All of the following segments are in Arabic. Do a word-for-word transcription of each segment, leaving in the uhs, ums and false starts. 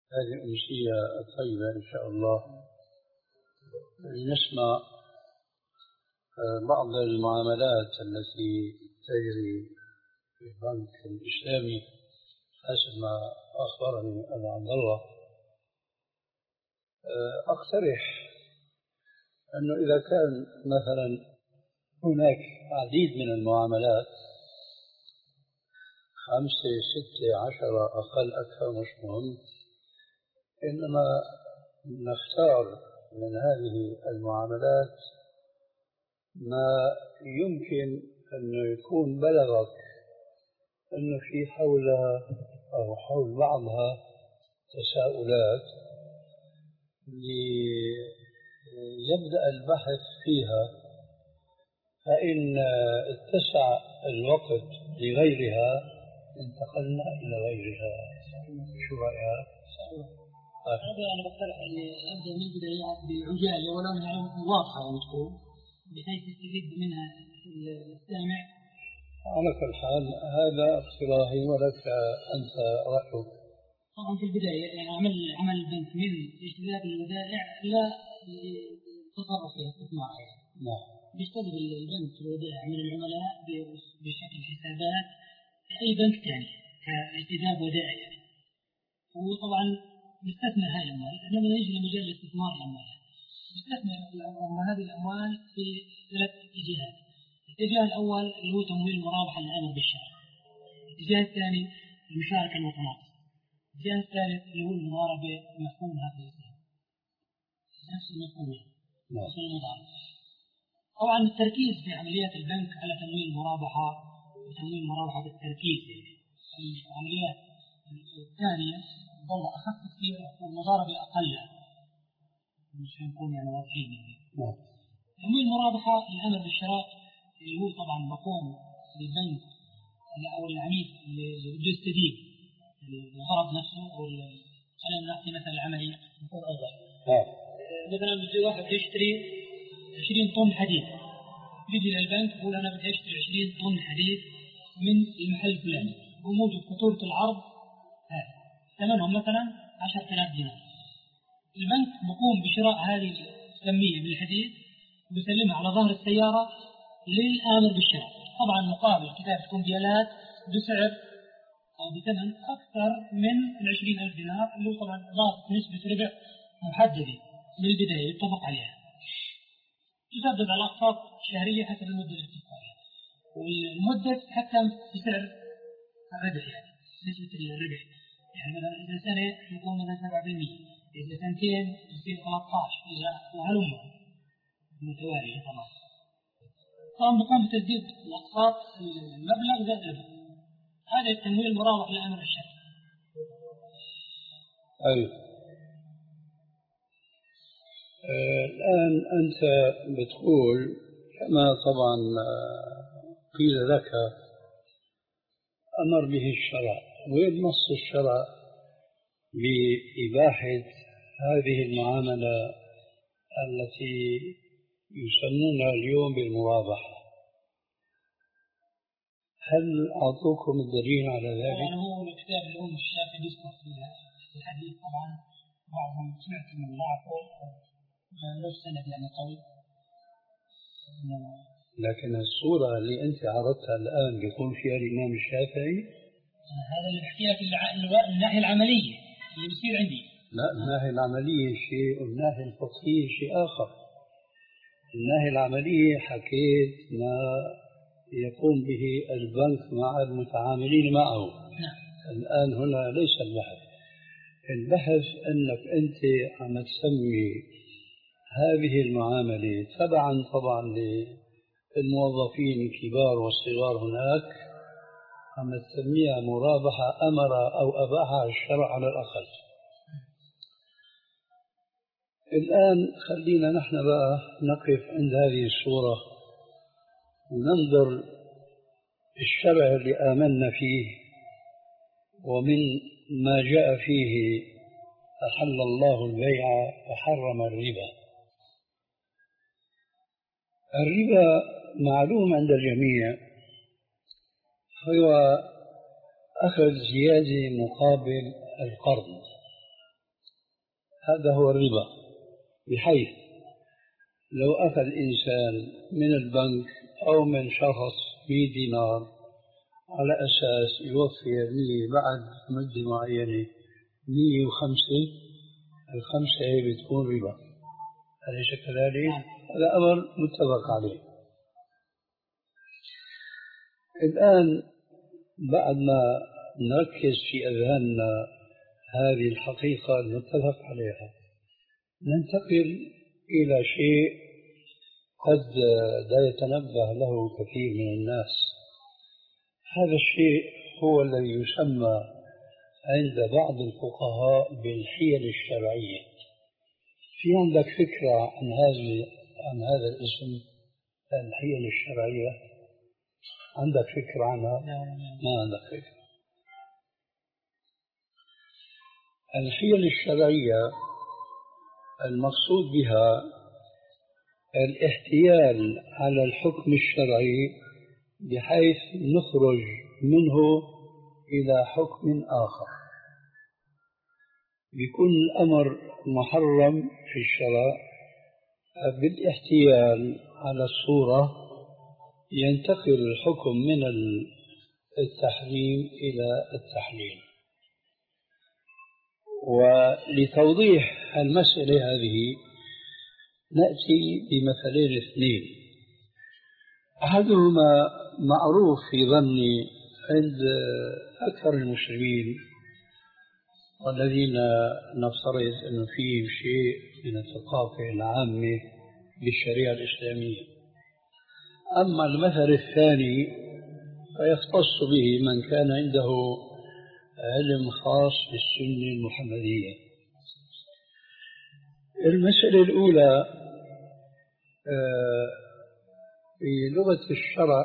هذه الأمسية الطيبة إن شاء الله. نسمع بعض المعاملات التي تجري في البنك الإسلامي حسب ما أخبرني أبو عبد الله. أقترح أنه إذا كان مثلا هناك عديد من المعاملات، خمسة ستة عشرة أقل أكثر مش مهم، إنما نختار من هذه المعاملات ما يمكن أن يكون بلغك أن في حولها أو حول بعضها تساؤلات ليبدأ البحث فيها، فإن اتسع الوقت لغيرها انتقلنا إلى غيرها. شو رأيك؟ هذا أنا بقترح أني أبدأ من البداية بعجالة ولو أنها واضحة يعني تكون بحيث يستفيد منها السامع. على كل حال هذا اقتراحي ولك أنت رأيك. طبعا في البداية يعني عمل عمل البنك من اجتذاب الودائع إلى التصرف فيها استثمار يعني. نعم. بيستجلب البنك الودائع من العملاء بشكل حسابات أي بنك ثاني كاجتذاب ودائع يعني. وطبعا نستثنى هذه الأموال، إحنا نجي لمجال الاستثمار الأموال. نستثنى هذه الأموال في ثلاث اتجاهات. الاتجاه الأول اللي هو تمويل المرابحة للأمر بالشرع. الاتجاه الثاني المشاركة المتناقصة. الاتجاه الثالث اللي هو المضاربة مفهومها في الإسلام. نفس المفهوم نفس المضاربة. طبعا التركيز في عمليات البنك على تمويل المرابحة وتمويل المرابحة بالتركيز يعني. العمليات الثانية ضوء أخف كثير والمضاربة أقل، مش هنكون يعني واضحين يعني. تمويل المرابحة الأمر بالشراء اللي هو طبعا مفهوم البنك أو العميل اللي بده يستدين الغرض نفسه، أو خلينا نحكي مثلا العملي يكون أوضح. مثلا بده واحد يشتري عشرين طن حديد، يجي للبنك يقول أنا بدي أشتري عشرين طن حديد من المحل الفلاني وموجود فاتورة العرض هذا ثمنهم مثلا عشرة آلاف دينار. البنك بقوم بشراء هذه الكمية من الحديد وبسلمها على ظهر السيارة للآمر بالشراء، طبعا مقابل كتابة كمبيالات بسعر أو بثمن أكثر من العشرين ألف دينار، اللي هو طبعا ضافت نسبة ربح محددة من البداية يتطبق عليها، تسدد على أقساط شهرية حسب المدة الاستثمارية، والمدة تتحكم في سعر الربح يعني نسبة الربح. يعني مثلا إذا سنة يكون مثلا سبعة بالمئة، إذا سنتين يصير ثلاثة عشر، إذا وهلم متوالية طبعا. طبعا بقوم بتسديد الأقساط المبلغ زائد الربح. هذا التمويل المرابح لأمر الشرع. أي آه الآن أنت بتقول كما طبعا قيل لك أمر به الشرع، وين نص الشرع بإباحة هذه المعاملة التي يسمونها اليوم بالمرابحة؟ هل أعطوكم الدليل على ذلك؟ طبعا هو الكتاب اللي هو الشافعي يذكر فيها الحديث، طبعا بعضهم سمعت من ضعفه له سند يعني قوي، لكن الصورة اللي أنت عرضتها الآن بيقول فيها الإمام الشافعي هذا اللي بحكيها في الناحية العملية اللي بيصير عندي. لا، الناحية العملية شيء والناحية الفقهية شيء آخر. الناحية العملية حكيت ما يقوم به البنك مع المتعاملين معه. نعم. الآن هنا ليس البحث، البحث أنك أنت عم تسمي هذه المعاملة تبعا طبعا للموظفين الكبار والصغار هناك، عم تسميها مرابحة أمر أو أباحها الشرع على الأقل. الآن خلينا نحن بقى نقف عند هذه الصورة وننظر الشرع اللي آمنا فيه، ومن ما جاء فيه أحل الله البيع وحرم الربا. الربا معلوم عند الجميع هو أخذ زيادة مقابل القرض، هذا هو الربا، بحيث لو أخذ إنسان من البنك أو من شخص مئة دينار على أساس يوفي لي بعد مدة معينة مئة وخمسة، الخمسة هي بتكون ربا، أليس كذلك؟ هذا أمر متفق عليه. الآن بعد ما نركز في أذهاننا هذه الحقيقة المتفق عليها، ننتقل إلى شيء قد لا يتنبه له كثير من الناس. هذا الشيء هو الذي يسمى عند بعض الفقهاء بالحيل الشرعية. في عندك فكرة عن هذه عن هذا الاسم، الحيل الشرعية؟ عندك فكرة عنها؟ ما عندك فكرة. الحيل الشرعية المقصود بها الاحتيال على الحكم الشرعي بحيث نخرج منه إلى حكم آخر. بيكون الأمر محرم في الشرع، بالاحتيال على الصورة ينتقل الحكم من التحريم إلى التحليل. ولتوضيح المسألة هذه نأتي بمثلين اثنين. أحدهما معروف في ظني عند أكثر المسلمين والذين نفترض أنه فيهم شيء من الثقافة العامة بالشريعة الإسلامية. أما المثل الثاني فيختص به من كان عنده علم خاص بالسنة المحمدية. المسألة الأولى في لغة الشرع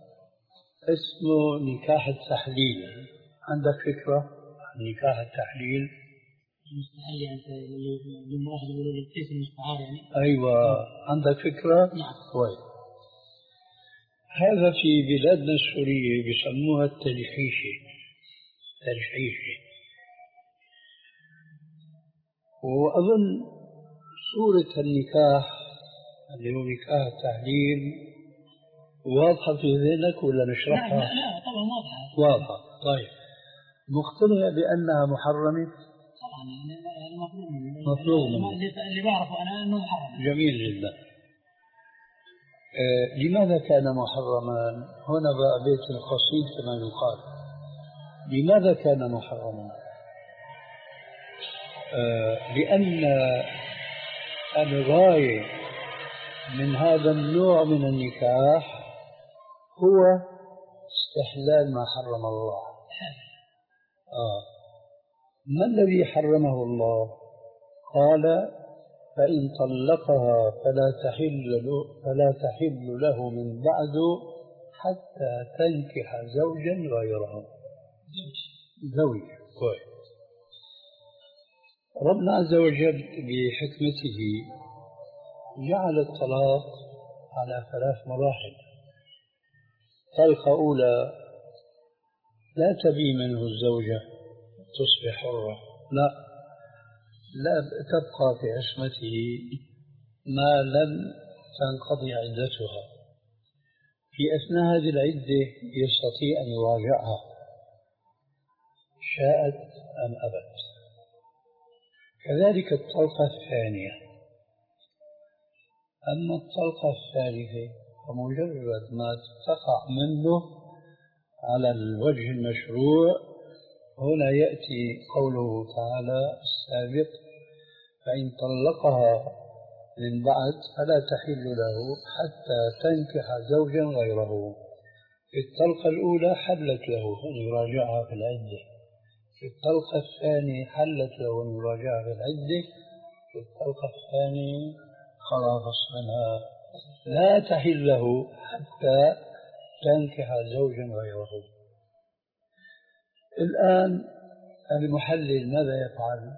اسمه نكاح التحليل. عندك فكرة عن نكاح التحليل؟ المستحيل يعني للمرأة يقولوا للكيس المستعار يعني. أيوة، عندك فكرة؟ نعم. طيب، هذا في بلادنا السورية بيسموها التلحيشة. تلحيشة. وأظن صورة النكاح اللي هو نكاح التحليل واضحة في ذهنك ولا نشرحها؟ لا لا طبعا واضحة. واضحة. طيب، مقتنع بأنها محرمة؟ طبعا المفروض مفروض اللي بعرفه أنا أنه محرم. جميل جدا. آه لماذا كان محرما؟ هنا بقى بيت القصيد كما يقال. لماذا كان محرما؟ آه لأن الغاية من هذا النوع من النكاح هو استحلال ما حرم الله. آه. ما الذي حرمه الله؟ قال: فإن طلقها فلا تحل له, فلا تحل له من بعد حتى تنكح زوجا غيره. زوج. كويس. ربنا عز وجل بحكمته جعل الطلاق على ثلاث مراحل. طلقة أولى لا تبي منه الزوجة تصبح حرة، لا لا تبقى في عصمته ما لم تنقضي عدتها. في أثناء هذه العدة يستطيع أن يراجعها شاءت أم أبت. كذلك الطلقة الثانية. أما الطلقة الثالثة فمجرد ما تقع منه على الوجه المشروع، هنا يأتي قوله تعالى السابق: فإن طلقها من بعد فلا تحل له حتى تنكح زوجا غيره. في الطلقة الأولى حلت له أن يراجعها في العدة، في الطلقة الثانية حلت له أن يراجعها في العدة، في الطلقة الثانية خلاص منها لا تحل له حتى تنكح زوجا غيره. الآن المحلل ماذا يفعل؟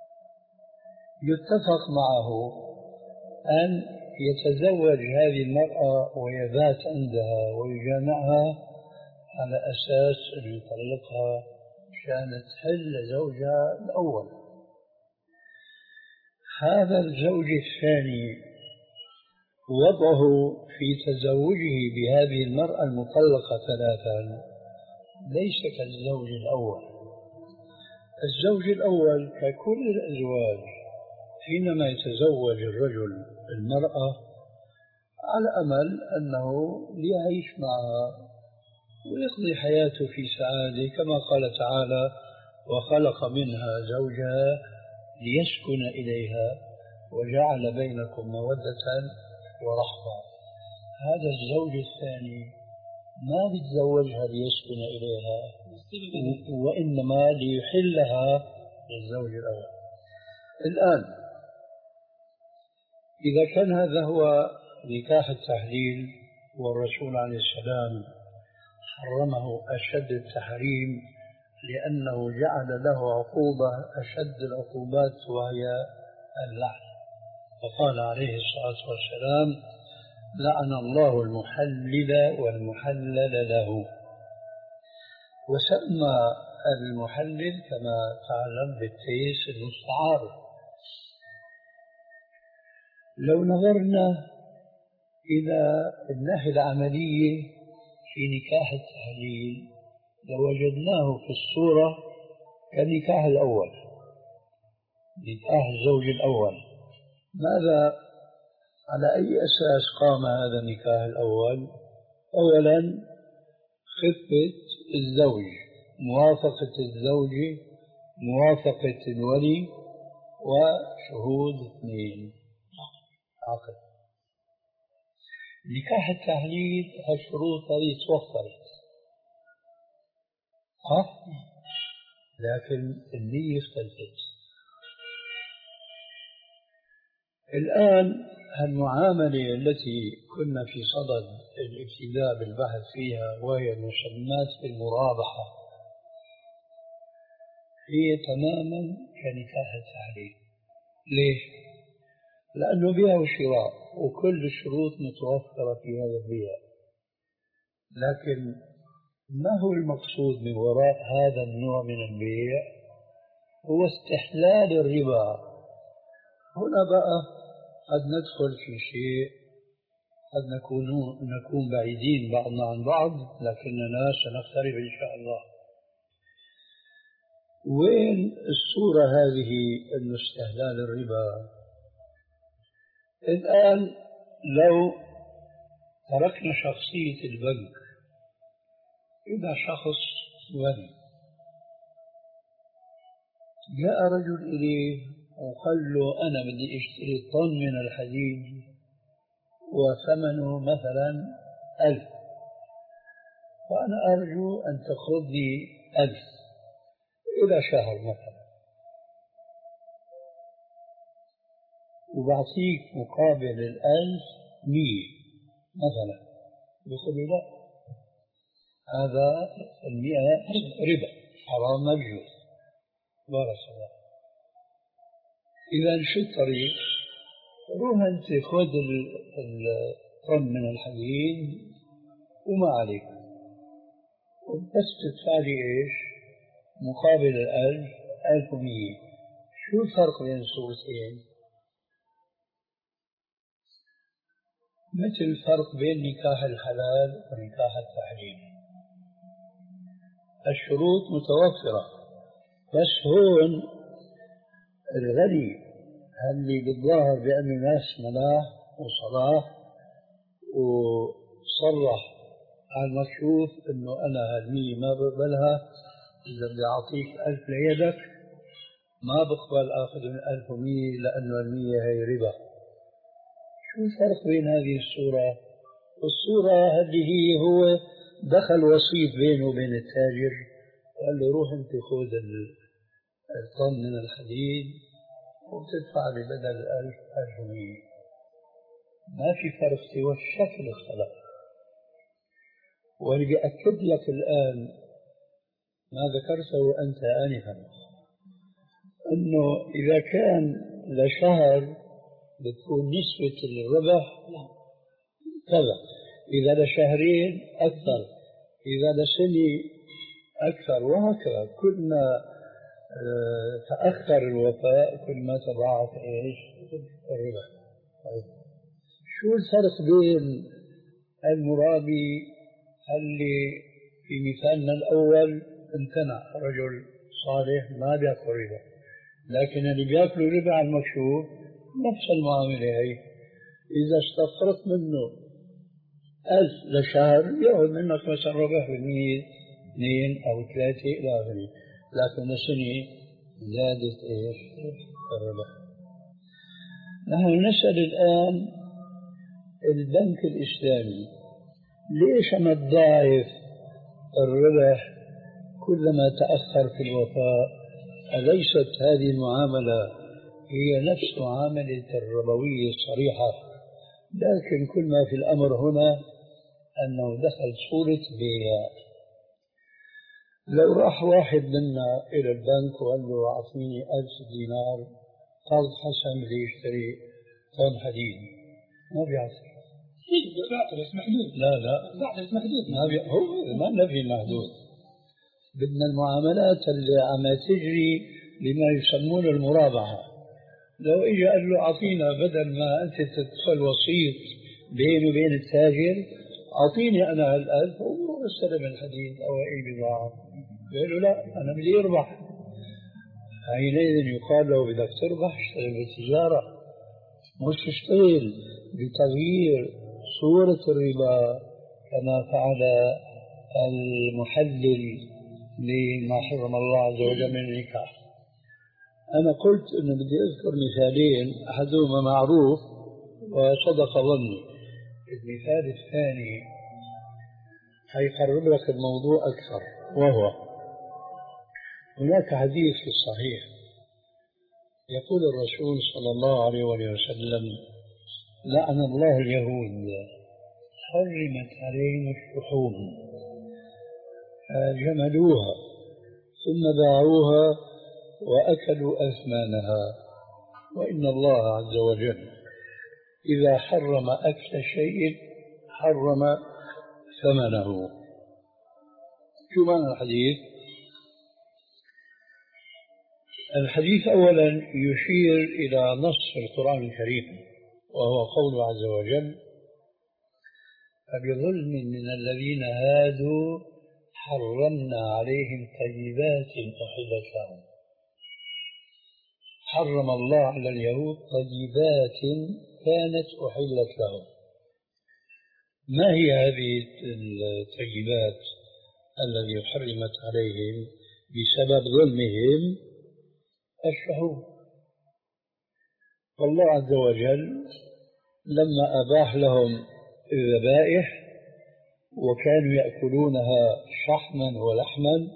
يتفق معه أن يتزوج هذه المرأة ويبات عندها ويجامعها على أساس أن يطلقها مشان تحل زوجها الأول. هذا الزوج الثاني وضعه في تزوجه بهذه المرأة المطلقة ثلاثا ليس كالزوج الأول. الزوج الأول ككل الأزواج حينما يتزوج الرجل المرأة على أمل أنه ليعيش معها ويقضي حياته في سعادة، كما قال تعالى: وخلق منها زوجها ليسكن إليها وجعل بينكم مودة ورحمة. هذا الزوج الثاني ما بيتزوجها ليسكن إليها، وإنما ليحلها للزوج الأول. الآن إذا كان هذا هو نكاح التحليل والرسول عليه السلام حرمه أشد التحريم لأنه جعل له عقوبة أشد العقوبات وهي اللعن، فقال عليه الصلاة والسلام: لعن الله المحلل والمحلل له. وسمى المحلل كما تعلم بالتيس المستعار. لو نظرنا إلى الناحية العملية في نكاح التحليل لوجدناه في الصورة كالنكاح الأول، نكاح الزوج الأول. ماذا على أي أساس قام هذا النكاح الأول؟ أولا خفة الزوج، موافقة الزوج، موافقة الولي، وشهود اثنين، عقد. نكاح التحليل هالشروط هذه توفرت، ها؟ لكن النية اختلفت. الآن المعاملة التي كنا في صدد الابتداء بالبحث فيها وهي المسمات بالمرابحة هي تماما كنكاح التحليل. ليش؟ لأنه بيع وشراء وكل الشروط متوفرة في هذا البيع، لكن ما هو المقصود من وراء هذا النوع من البيع؟ هو استحلال الربا. هنا بقى قد ندخل في شيء قد نكون نكون بعيدين بعضنا عن بعض، لكننا سنقترب إن شاء الله. وين الصورة هذه إنه استحلال الربا؟ الآن لو تركنا شخصية البنك، إذا شخص غني جاء رجل إليه وقال له: أنا بدي أشتري طن من الحديد وثمنه مثلا ألف، وأنا أرجو أن تأخذ لي ألف إلى شهر مثلا، وبعطيك مقابل الألف مية مثلا. يقول له: لا، هذا المئة ربا حرام مجوز. بارك الله. إذا شو الطريق؟ روح أنت خذ الطن من الحديد وما عليك، بس تدفع لي إيش؟ مقابل الألف ألف ومية. شو الفرق بين الصورتين؟ مثل الفرق بين نكاح الحلال ونكاح التحريم. الشروط متوفرة، بس هون الغني اللي بالظاهر بأنه ناس ملاح وصلاح وصرح على المكشوف إنه أنا هالمية ما بقبلها، إذا بدي أعطيك ألف ليدك ما بقبل آخذ من ألف ومية لأنه المية هي ربا. شو الفرق بين هذه الصورة؟ الصورة هذه هي هو دخل وسيط بينه وبين التاجر وقال له: روح أنت خذ الطن من الحديد وتدفع لي بدل ألف ألف ومية. ما في فرق سوى الشكل اختلف. واللي بيأكد لك الآن ما ذكرته أنت آنفا، أنه إذا كان لشهر بتكون نسبة الربح كذا، إذا لشهرين أكثر، إذا لسنة أكثر، وهكذا. كل ما تأخر الوفاء كل ما تضاعف إيش الربا. طيب شو الفرق بين المرابي اللي في مثالنا الأول امتنع رجل صالح ما بيأكل ربا، لكن اللي بيأكلوا ربا على المكشوف نفس المعاملة هي، إذا استفرت منه ألف لشهر يأخذ منك مثلا ربع بالمية اثنين أو ثلاثة إلى آخره، لكن السنة زادت إيش الربح. نحن نسأل الآن البنك الإسلامي ليش ما تضاعف الربح كلما تأخر في الوفاء؟ أليست هذه المعاملة هي نفس معاملة الربوية الصريحة، لكن كل ما في الأمر هنا أنه دخل صورة بيع. لو راح واحد منا إلى البنك وقال له أعطيني ألف دينار قرض حسن ليشتري طن حديد، ما بيعطي. بس محدود. لا لا بس محدود. ما بي... هو ما نفي المحدود. بدنا المعاملات اللي عم تجري بما يسمونه المرابحة. لو اجى قال له أعطينا بدل ما أنت تدخل وسيط بيني وبين التاجر، أعطيني أنا هالألف وروح استلم الحديد أو أي بضاعة. قال له لا أنا بدي أربح. حينئذ يقال له بدك تربح اشتغل بالتجارة، مش تشتغل بتغيير صورة الربا كما فعل المحلل لما حرم الله عز وجل من النكاح. أنا قلت أنه بدي أذكر مثالين، أحدهما معروف وصدق ظني، المثال الثاني حيقرب لك الموضوع أكثر، وهو هناك حديث في الصحيح يقول الرسول صلى الله عليه وسلم: لعن الله اليهود حرمت عليهم الشحوم جملوها ثم باعوها وأكلوا أثمانها، وإن الله عز وجل إذا حرم أكل شيء حرم ثمنه. شو معنى الحديث؟ الحديث أولا يشير إلى نص القرآن الكريم، وهو قوله عز وجل: فبظلم من الذين هادوا حرمنا عليهم طيبات أحلت لهم. حرم الله على اليهود طيبات كانت أحلت لهم. ما هي هذه الطيبات التي حرمت عليهم بسبب ظلمهم؟ الشهوة. والله عز وجل لما أباح لهم الذبائح وكانوا يأكلونها شحما ولحما،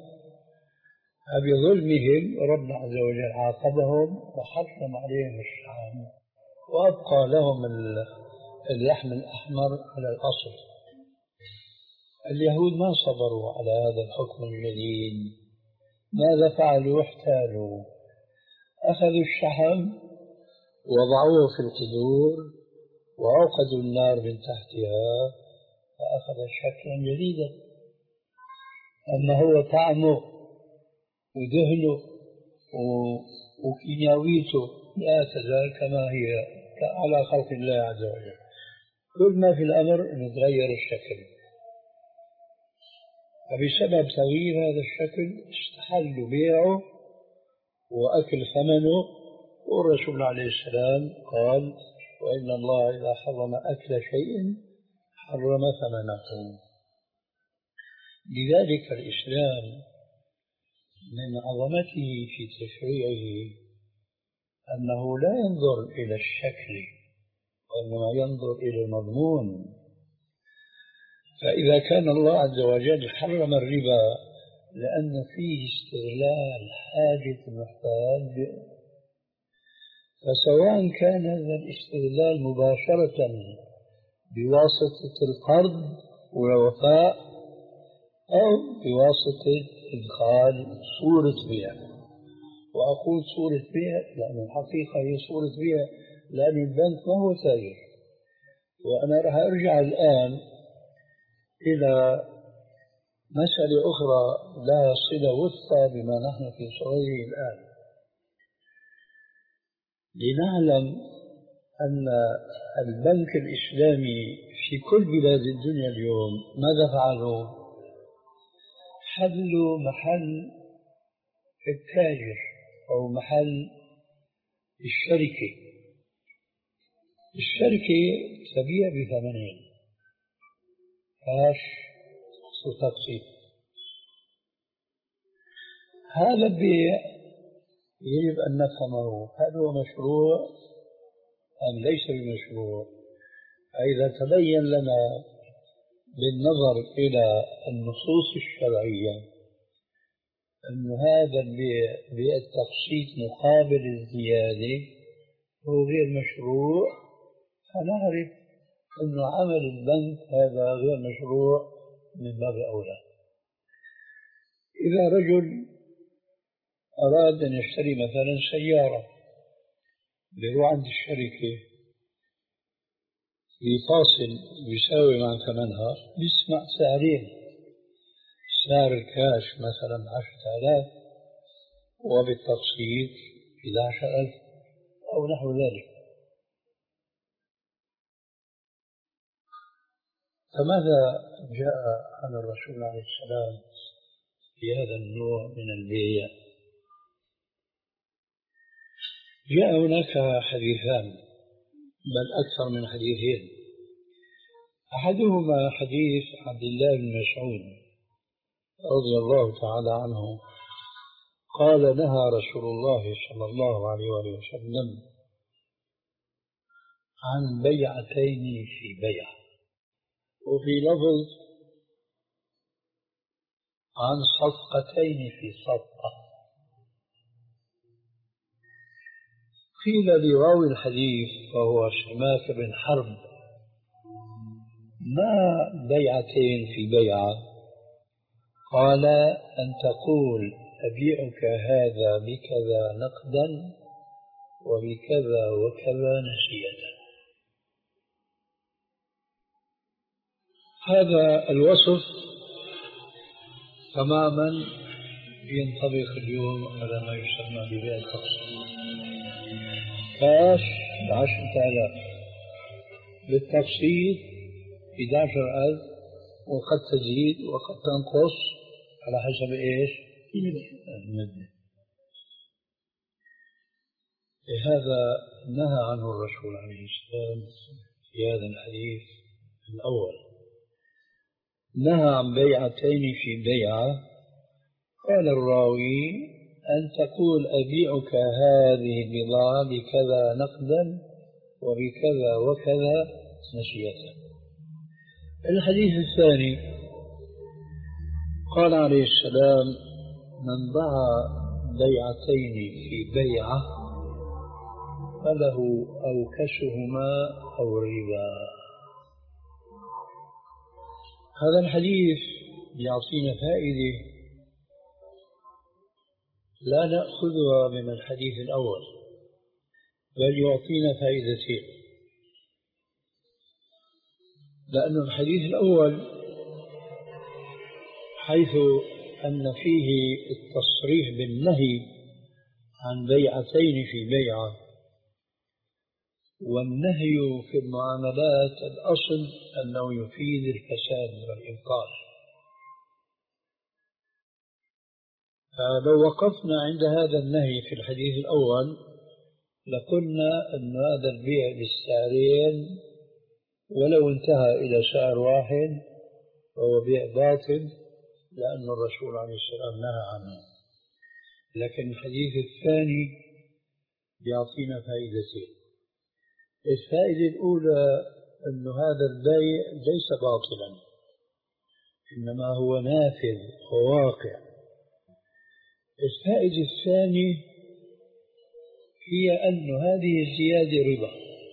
بظلمهم ربنا عز وجل عاقبهم وحرم عليهم الشحم وأبقى لهم اللحم الأحمر على الأصل. اليهود ما صبروا على هذا الحكم الجديد، ماذا فعلوا؟ احتالوا، أخذوا الشحم وضعوه في القدور وأوقدوا النار من تحتها فأخذ شكلا جديدا، أما هو طعمه ودهنه وكيمياويته لا تزال كما هي على خلق الله عز وجل. كل ما في الأمر أن يتغير الشكل، فبسبب تغيير هذا الشكل استحلوا بيعه وأكل ثمنه. والرسول عليه السلام قال: وإن الله إذا حرم أكل شيء حرم ثمنه. لذلك الإسلام من عظمته في تشريعه أنه لا ينظر إلى الشكل وإنما ينظر إلى المضمون. فإذا كان الله عز وجل حرم الربا لأن فيه استغلال حاجة المحتاج، فسواء كان هذا الاستغلال مباشرة بواسطة القرض والوفاء أو بواسطة إدخال صورة بيع. وأقول صورة بيع لأن الحقيقة هي صورة بيع، لأن البنك ما هو تاجر. وأنا راح أرجع الآن إلى مسألة أخرى لها صلة وثقى بما نحن في صدده الآن. لنعلم أن البنك الإسلامي في كل بلاد الدنيا اليوم ماذا فعلوا؟ حلوا محل التاجر أو محل الشركة. الشركة تبيع بثمنين، كاش وتقسيط. هذا البيع يجب أن نفهمه، هل هو مشروع أم ليس بمشروع؟ فإذا تبين لنا بالنظر إلى النصوص الشرعية أن هذا البيع بيع التقسيط مقابل الزيادة هو غير مشروع، فنعرف أن عمل البنك هذا غير مشروع من باب أولى. إذا رجل أراد أن يشتري مثلا سيارة، بيروح عند الشركة بيفاصل بيساوي مع ثمنها، بيسمع سعرين، سعر الكاش مثلا عشرة آلاف وبالتقسيط إحدى عشر ألف أو نحو ذلك. فماذا جاء عن الرسول عليه السلام في هذا النوع من البيع؟ جاء هناك حديثان بل أكثر من حديثين. أحدهما حديث عبد الله بن مسعود رضي الله تعالى عنه قال: نهى رسول الله صلى الله عليه وآله وسلم عن بيعتين في بيع، وفي لفظ عن صفقتين في صفقة. قيل لراوي الحديث وهو سماك بن حرب: ما بيعتين في بيعة؟ قال: أن تقول أبيعك هذا بكذا نقدا وبكذا وكذا نسيئة. هذا الوصف تماما ينطبق اليوم على ما يسمى ببيع التقسيط. كاش بعشرة آلاف، بالتقسيط إحدى عشر ألف، وقد تزيد وقد تنقص على حسب إيش؟ المدة. لهذا نهى عنه الرسول عليه السلام في هذا الحديث الأول. نهى عن بيعتين في بيعة. قال الراوي: أن تقول أبيعك هذه البضاعة بكذا نقدا وبكذا وكذا نسيئة. الحديث الثاني قال عليه السلام: من باع بيعتين في بيعة فله أوكسهما أو ربا. هذا الحديث يعطينا فائدة لا نأخذها من الحديث الأول، بل يعطينا فائدتين. لأن الحديث الأول حيث أن فيه التصريح بالنهي عن بيعتين في بيعة، والنهي في المعاملات الأصل أنه يفيد الفساد والإبطال. فلو وقفنا عند هذا النهي في الحديث الأول لقلنا أن هذا البيع بالسعرين ولو انتهى إلى سعر واحد فهو بيع باطل، لأن الرسول عليه السلام نهى عنه. لكن الحديث الثاني يعطينا فائدتين. الفائدة الأولى أن هذا البيع ليس باطلا، إنما هو نافذ وواقع. الفائدة الثانية هي أن هذه الزيادة ربا،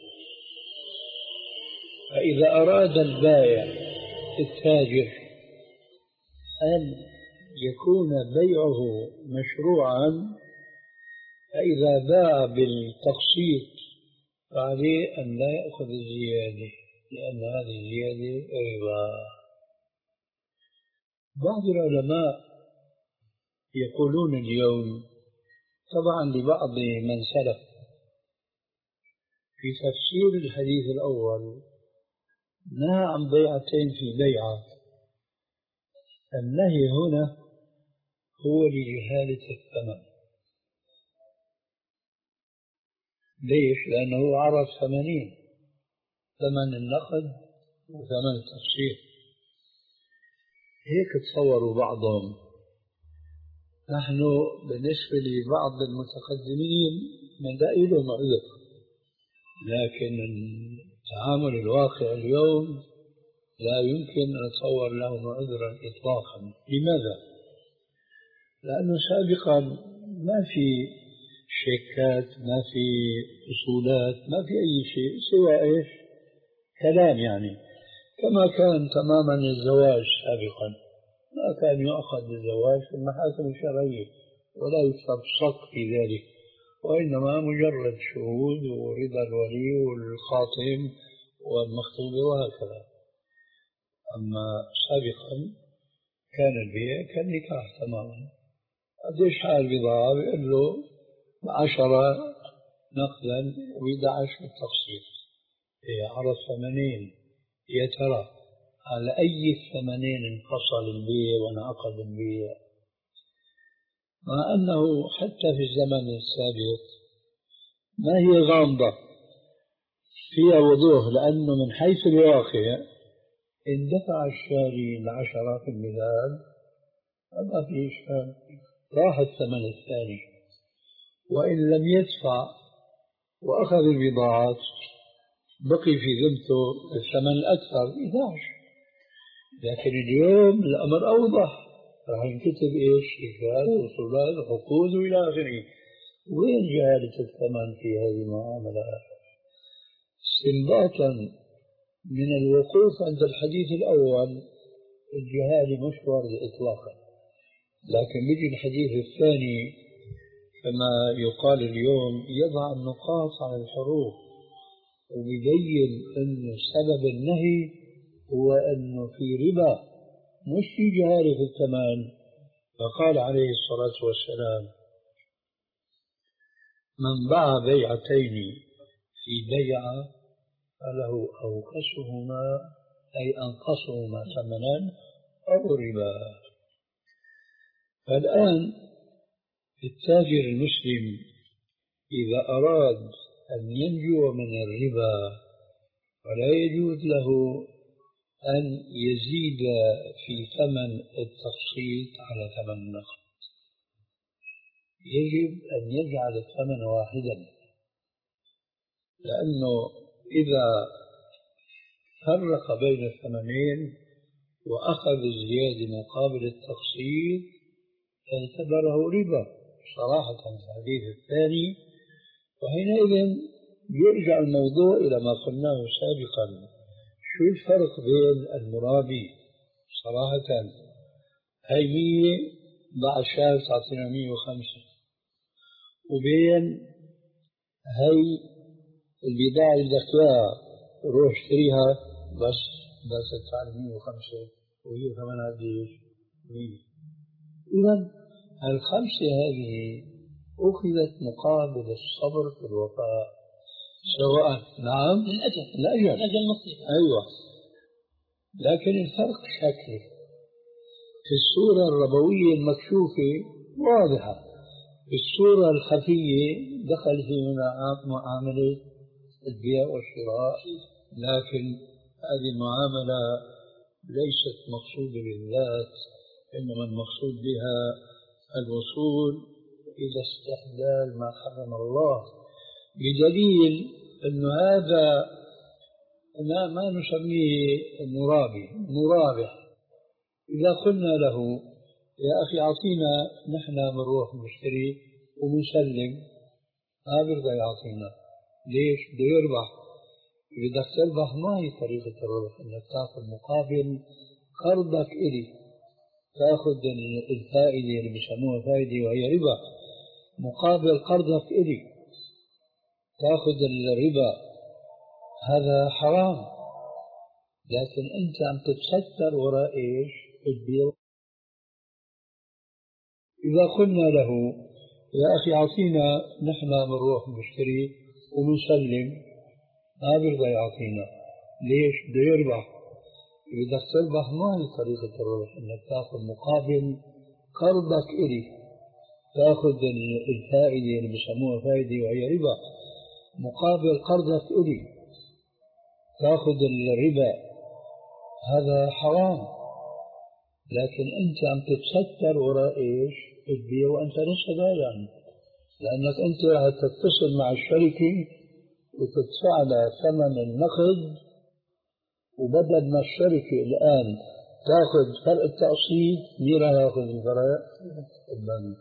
فإذا أراد البائع التاجر أن يكون بيعه مشروعا، فإذا باع بالتقسيط فعليه أن لا يأخذ الزيادة، لأن هذه الزيادة ربا. بعض العلماء يقولون اليوم، طبعا لبعض من سلف في تفسير الحديث الأول نهى عن بيعتين في بيعة. النهي هنا هو لجهالة الثمن. ليش؟ لأنه عرض ثمنين، ثمن النقد وثمن التفسير. هيك تصوروا بعضهم. نحن بالنسبة لبعض المتقدمين من لهم عذر، لكن التعامل الواقع اليوم لا يمكن أن نتصور لهم عذرا إطلاقا. لماذا؟ لأنه سابقا ما في شيكات، ما في أصولات، ما في أي شيء سوى إيش؟ كلام. يعني كما كان تماما الزواج سابقا، ما كان يؤخذ الزواج في المحاكم الشرعية ولا يكتب صك في ذلك، وإنما مجرد شهود ورضا الولي والخاطب والمخطوبة وهكذا. أما سابقا كان البيع كالنكاح تماما. قديش حال البضاعة؟ بيقول له عشرة نقدا وإحدى عشر بالتقسيط. هي عرض ثمنين، يا ترى على أي الثمنين انفصل البيع وانعقد البيع؟ مع أنه حتى في الزمن السابق ما هي غامضة، فيها وضوح، لأنه من حيث الواقع إن دفع الشاري العشرة في المثال ما في إشكال، راح الثمن الثاني. وإن لم يدفع وأخذ البضاعات بقي في ذمته الثمن الأكثر إحدى عشر. لكن اليوم الأمر أوضح، راح ينكتب إيش؟ شيكات وصولات وعقود وإلى آخره. وين جهالة الثمن في هذه المعاملات؟ استنباطا من الوقوف عند الحديث الأول الجهالة مش واردة إطلاقا، لكن بيجي الحديث الثاني كما يقال اليوم يضع النقاط على الحروف وبيبين أن سبب النهي هو أنه في ربا مش في جهالة في الثمن. فقال عليه الصلاة والسلام: من باع بيعتين في بيعة فله أوخسهما أي أنقصهما ثمنا أو ربا. فالآن التاجر المسلم إذا أراد أن ينجو من الربا فلا يجوز له أن يزيد في ثمن التقسيط على ثمن النقد، يجب أن يجعل الثمن واحدا، لأنه إذا فرق بين الثمنين وأخذ الزيادة مقابل التقسيط اعتبره ربا صراحة في الحديث الثاني. وحينئذ يرجع الموضوع إلى ما قلناه سابقا: شو الفرق بين المرابي صراحة هي مية باع الشهر تعطينا مية وخمسة، وبين هي البضاعة اللي بدك إياها روح اشتريها بس بس تدفع مية وخمسة وهي ثمنها قديش؟ مية. إذا الخمسة هذه أخذت مقابل الصبر في الوفاء، سواء نعم الأجل الأجل الأجل المصير. أيوة. لكن الفرق شكلي في الصورة الربوية المكشوفة واضحة، في الصورة الخفية دخل في معاملة البيع والشراء، لكن هذه المعاملة ليست مقصودة بالذات، إنما المقصود بها الوصول إلى استحلال ما حرم الله، بدليل أن هذا ما, ما نسميه مرابي مرابح. إذا قلنا له يا أخي أعطينا نحن بنروح نشتري وبنسلم، ما بيرضى يعطينا. ليش؟ بده يربح. بدك تربح ما هي طريقة الربح انك تاخذ مقابل قرضك إلي، تاخذ الفائدة اللي بيسموها فائدة وهي ربا، مقابل قرضك إلي تاخذ الربا، هذا حرام. لكن أنت عم تتستر وراء إيش؟ البيع. إذا قلنا له يا أخي أعطينا، نحن بنروح نشتري وبنسلم، ما بيرضى يعطينا. ليش؟ بده يربح. إذا تربح ما هي طريقة الربح، إنك تأخذ مقابل قرضك إلي، تأخذ الفائدة اللي بسموها فائدة وهي ربا، مقابل قرضك إلي تأخذ الربا، هذا حرام. لكن أنت عم تتستر وراء إيش؟ البيع وأنت لست بايعا، لأنك أنت راح تتصل مع الشركة وتدفع لها ثمن النقد، وبدل ما الشركة الآن تأخذ فرق التقسيط، مين راح يأخذ الفرق؟ البنك.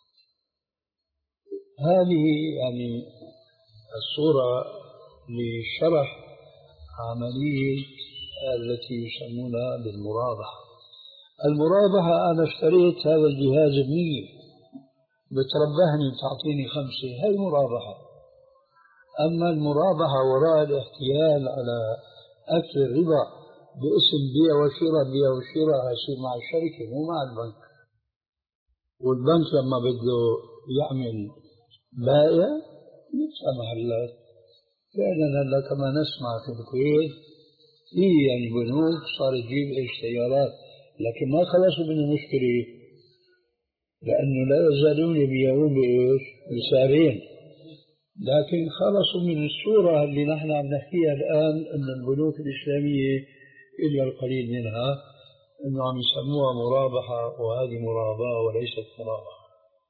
هذه يعني الصورة لشرح عملية التي يسمونها بالمرابحة. المرابحة أنا اشتريت هذا الجهاز بمية، بتربحني بتعطيني خمسة، هي مرابحة. أما المرابحة وراء الاحتيال على أكل الربا باسم بيع وشراء، بيع وشراء هيصير مع الشركة مو مع البنك. والبنك لما بده يعمل بائع يدفع محلات. فعلا هلا كما نسمع في الكويت في يعني بنوك صارت تجيب ايش سيارات، لكن ما خلصوا من المشكلة، لأنه لا يزالون يبيعون بإيش؟ بسعرين. لكن خلصوا من الصورة اللي نحن عم نحكيها الآن، أن البنوك الإسلامية إلا القليل منها أنه عم يسموها مرابحة، وهذه مرابحة وليست مرابحة.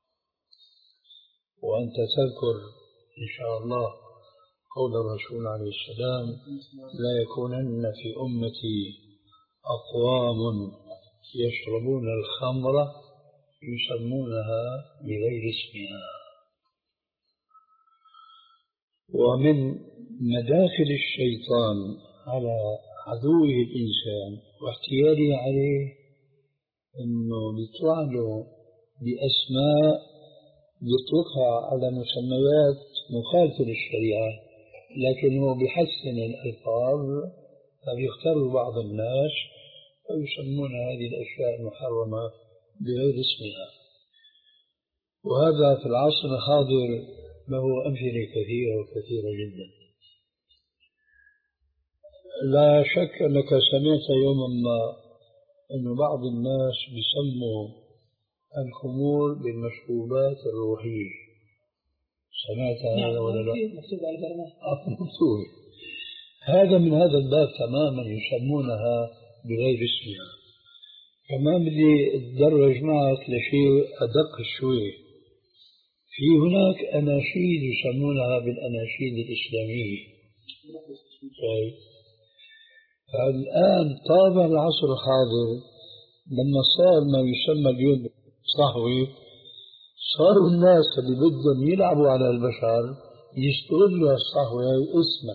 وأنت تذكر إن شاء الله قول الرسول عليه السلام: لا يكونن في أمتي أقوام يشربون الخمر يسمونها بغير اسمها. ومن مداخل الشيطان على عدوه الإنسان واحتياله عليه أنه بيطلع له بأسماء بيطلقها على مسميات مخالفة للشريعة، لكن هو بيحسن الألفاظ، فبيختار بعض الناس ويسمون هذه الأشياء المحرمة بغير اسمها. وهذا في العصر الحاضر له أمثلة كثيرة وكثيرة جدا. لا شك أنك سمعت يوما ما أن بعض الناس بيسموا الخمور بالمشروبات الروحية. سمعت هذا ولا لا؟ مكتوب. هذا من هذا الباب تماما، يسمونها بغير اسمها. كمان بدي أتدرج معك لشيء أدق شوي. في هناك أناشيد يسمونها بالأناشيد الإسلامية. طيب. فالآن طابع العصر الحاضر لما صار ما يسمى اليوم صحوي، صاروا الناس اللي بدهم يلعبوا على البشر يستغلوا الصحوة اسما،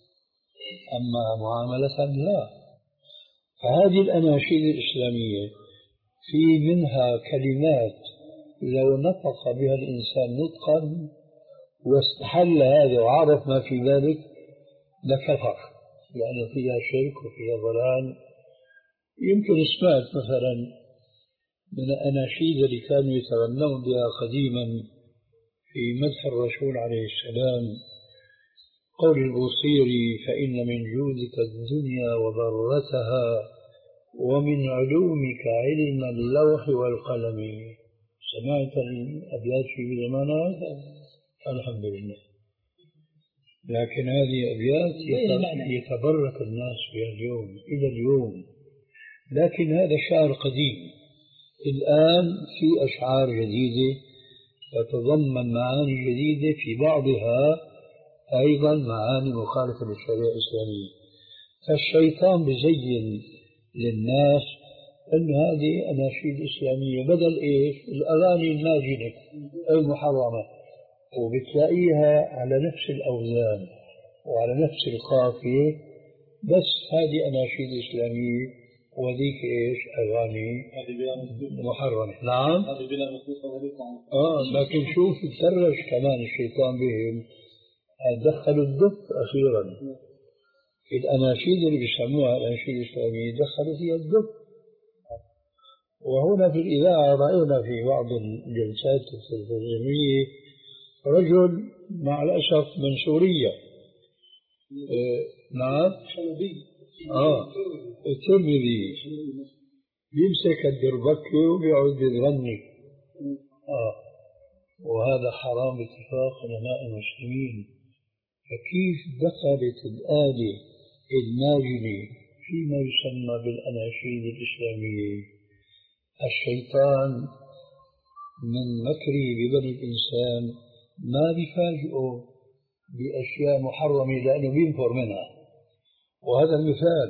أما معاملة لا. فهذه الأناشيد الإسلامية في منها كلمات لو نطق بها الإنسان نطقا واستحل هذا وعرف ما في ذلك لكفر، لأن فيها شرك وفيها ضلال. يمكن سمعت مثلا من الأناشيد اللي كانوا يتغنون بها قديما في مدح الرسول عليه السلام قول البوصيري: فإن من جودك الدنيا وضرتها ومن علومك علم اللوح والقلم. سمعت الأبيات في زمانها؟ الحمد لله. لكن هذه أبيات يتبرك الناس بها اليوم إلى اليوم، لكن هذا شعر قديم. الآن في أشعار جديدة تتضمن معاني جديدة، في بعضها أيضا معاني مخالفة للشريعة الإسلامية. فالشيطان بزين للناس أن هذه أناشيد إسلامية بدل إيش؟ الأغاني الناجنة المحرمة، وبتلاقيها على نفس الأوزان وعلى نفس القافية، بس هذه أناشيد إسلامية وذيك إيش؟ أغاني محرمة. نعم. آه لكن شوف تدرج كمان الشيطان بهم، دخلوا الدف أخيرا. الأناشيد اللي بيسموها الأناشيد الإسلامية دخلوا فيها الدف، وهنا في الإذاعة رأينا في بعض الجلسات التلفزيونية رجل مع الأسف من سوريا. إيه نعم. آه الترمذي يمسك الدربكة ويقعد يغني. آه وهذا حرام باتفاق علماء المسلمين. فكيف دخلت الآلة الماجنة فيما يسمى بالأناشيد الإسلامية؟ الشيطان من مكره ببني الإنسان ما بيفاجئه بأشياء محرمة لأنه بينفر منها. وهذا المثال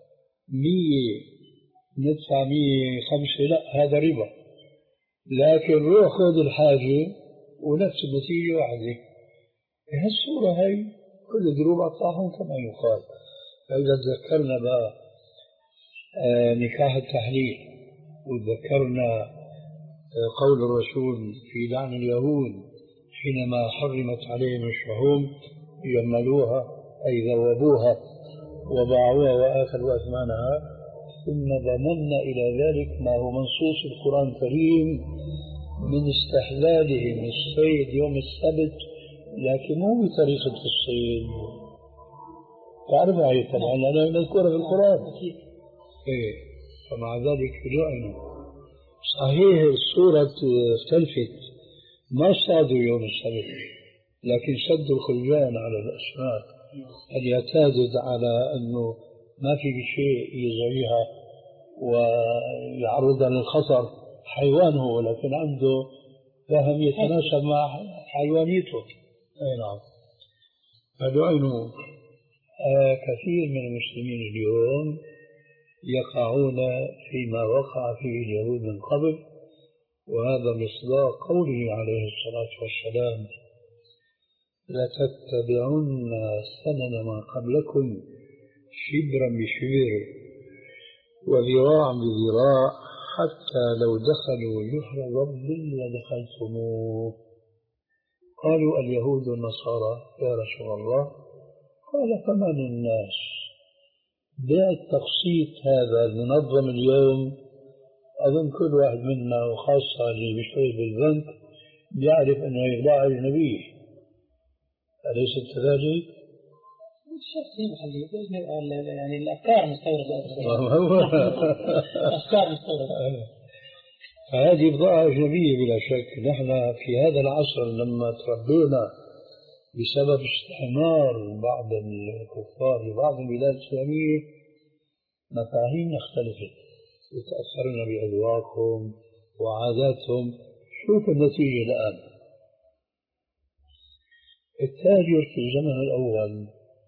مية ندفع مية خمسة، لا هذا ربا، لكن روح خذ الحاجة ونفس النتيجة واحدة. هالصورة هاي كل دروب أطاحهم كما يقال. فإذا تذكرنا بقى آه نكاح التحليل، وتذكرنا آه قول الرسول في لعن اليهود حينما حرمت عليهم الشحوم جملوها أي ذوبوها وباعوها وآكلوا أثمانها، ثم ضممنا إلى ذلك ما هو منصوص القرآن الكريم من استحلالهم الصيد يوم السبت، لكن مو بطريقة الصيد. تعرف هاي طبعا أنا نذكرها في القرآن. إيه فمع ذلك لعنوا. صحيح الصورة تلفت ما صادوا يوم السبت، لكن شدوا الخلجان على الأسماك أن يعتادد على أنه ما في شيء يزعيها ويعرضها للخطر. حيوان هو لكن عنده فهم يتناسب مع حيوانيته. أي نعم. فلعنوا. آه كثير من المسلمين اليوم يقعون فيما وقع فيه اليهود من قبل، وهذا مصداق قوله عليه الصلاة والسلام: لتتبعن سنن ما قبلكم شبرا بشبر وذراعا بذراع حتى لو دخلوا جحر ضب لدخلتموه. قالوا اليهود والنصارى يا رسول الله. قال فمن الناس؟ بالتقسيط هذا المنظم اليوم أظن كل واحد منا وخاصة اللي بيشتغل بالبنك بيعرف أنه يخدع أجنبي، أليس كذلك؟ الشخص محلي يعني الأفكار مستوردة. أفكار مستوردة. هذه بضاعة أجنبية بلا شك. نحن في هذا العصر لما تربينا بسبب استعمار بعض الكفار لبعض البلاد الإسلامية مفاهيمنا اختلفت وتأثرنا بأذواقهم وعاداتهم. شوف النتيجة الآن. التاجر في الزمن الأول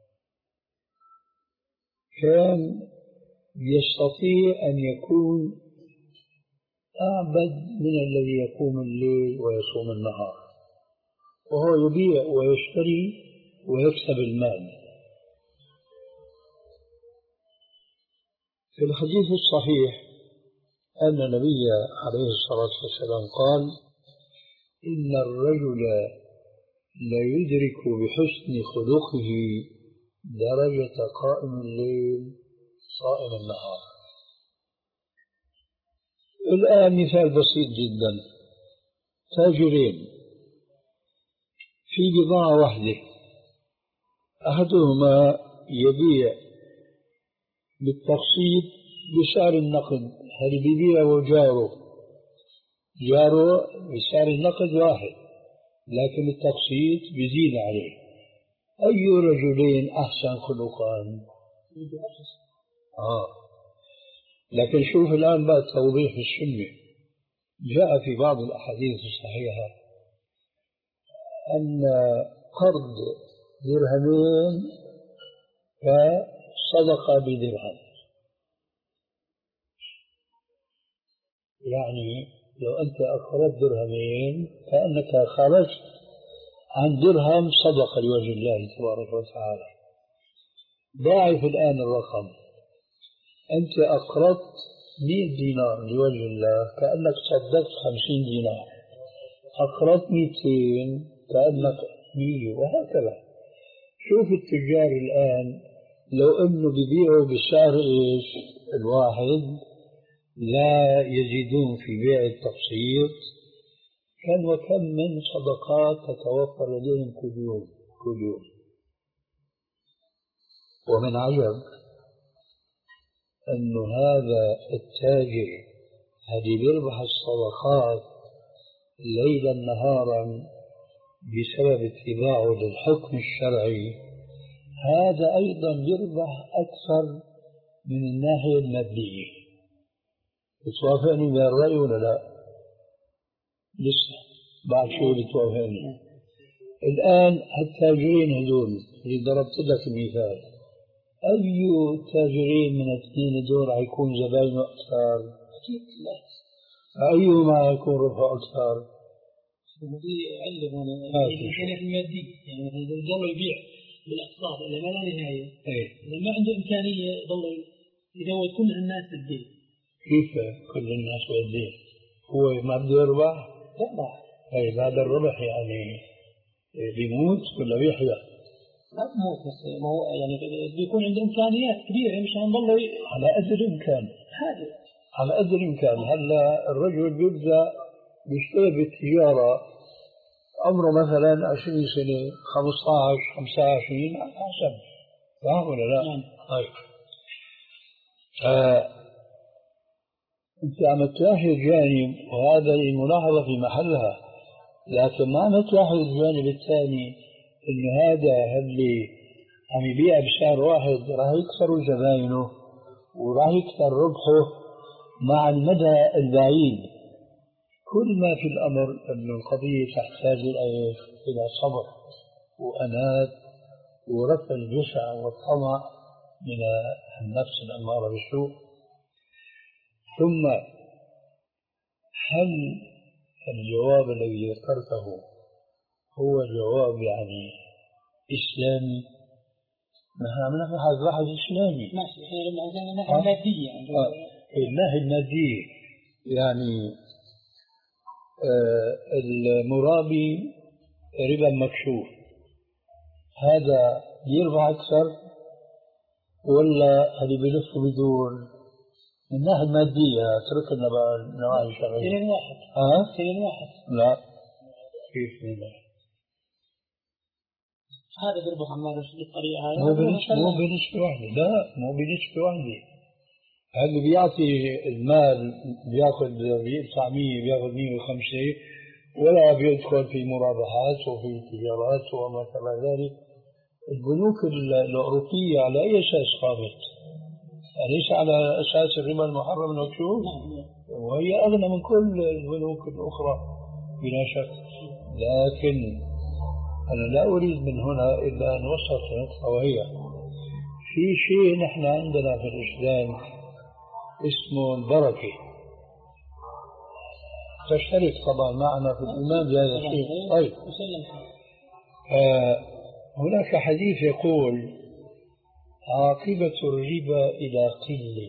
كان يستطيع أن يكون أعبد من الذي يقوم الليل ويصوم النهار، وهو يبيع ويشتري ويكسب المال. في الحديث الصحيح أن النبي عليه الصلاة والسلام قال: إن الرجل لا يدرك بحسن خلقه درجة قائم الليل صائم النهار. الآن مثال بسيط جدا: تاجرين في بضاعة واحدة، أحدهما يبيع بالتقسيط بسعر النقد، هل بيبيع وجاره جاره بسعر النقد واحد، لكن التقسيط بيزيد عليه. أي رجلين أحسن خلقا؟ آه. لكن شوف الآن بقى توضيح السنة. جاء في بعض الأحاديث الصحيحة أن قرض درهمين كصدقة بدرهم، يعني لو أنت أقرضت درهمين فأنك خرجت عن درهم صدقة لوجه الله تبارك وتعالى. ضاعف الآن الرقم، أنت أقرضت مئة دينار لوجه الله كأنك صدقت خمسين دينار، أقرضت مئتين كأنك مية، وهكذا. شوف التجار الآن لو أنه بيبيعوا بالسعر إيش الواحد لا يزيدون في بيع التقسيط كم وكم من صدقات تتوفر لديهم كل يوم كل يوم. ومن عجب أن هذا التاجر الذي يربح الصدقات ليلا نهارا بسبب اتباعه للحكم الشرعي، هذا أيضا يربح أكثر من الناحية المادية. بتوافقني بالرأي ولا لا؟ لسه بعد شوي بتوافقني. الآن التاجرين هذول اللي ضربت لك المثال، أي تاجرين من الاثنين دول حيكون زباينه أكثر؟ أكيد لا. أيهما يكون ربحه أكثر؟ في علم هنا في المادي، يعني مثلا إذا ضل يبيع بالأقساط إلى ما لا نهاية، إذا ما عنده إمكانية ضل يزود كل الناس بالدين. كيف كل الناس بالدين؟ هو ما بده يربح؟ يربح. أي هذا الربح يعني بيموت ولا بيحيا؟ لا بموت، بس ما هو يعني بيكون عنده إمكانيات كبيرة مشان ضل ي... على قد الإمكان. هذا على قد الإمكان. هلا الرجل بيبدأ بيشتغل بالتجارة عمره مثلا عشرين سنة، خمسة عشر خمسة وعشرين على حسب، صح ولا لا؟ نعم. طيب آه. أنت عم تلاحظ جانب، وهذا الملاحظة في محلها، لكن ما عم تلاحظ الجانب الثاني إنه هذا اللي عم يبيع بسعر واحد راح يكسر زباينه وراح يكسر ربحه مع المدى البعيد. كل ما في الأمر أن القضية تحتاج إلى صبر وأنات ورفع الجشع والطمع من النفس الأمارة بالسوء. ثم هل الجواب الذي ذكرته هو جواب يعني إسلامي؟ نحن نحن هذا واحد إسلامي ماشي. إحنا لما أجينا الناحية المادية يعني الناحية المادية يعني آه المرابي ربا مكشوف، هذا يربح أكثر ولا اللي بيلف بدون؟ من الناحية المادية تركنا بقى النواحي الشرعية. سنين واحد. ها؟ سنين واحد. لا. كيف سنين واحد؟ هذا بيربح عمال بالطريقة هاي. مو بنسبة مو بنسبة واحدة، لا مو بنسبة واحدة. اللي بيعطي المال بياخذ تسعمية بياخذ مية وخمسة ولا بيدخل في مرابحات وفي تجارات وما شابه ذلك. البنوك الأوروبية على أي أساس قامت؟ أليس على أساس الربا المحرم المكشوف؟ وهي أغنى من كل البنوك الأخرى بلا شك. لكن أنا لا أريد من هنا إلا أن وصلت نقطة، وهي في شيء نحن عندنا في الإسلام اسمه البركة، تشترك طبعا معنا في الإيمان بهذا الشيء. طيب آه هناك حديث يقول عاقبة الربا إلى قل.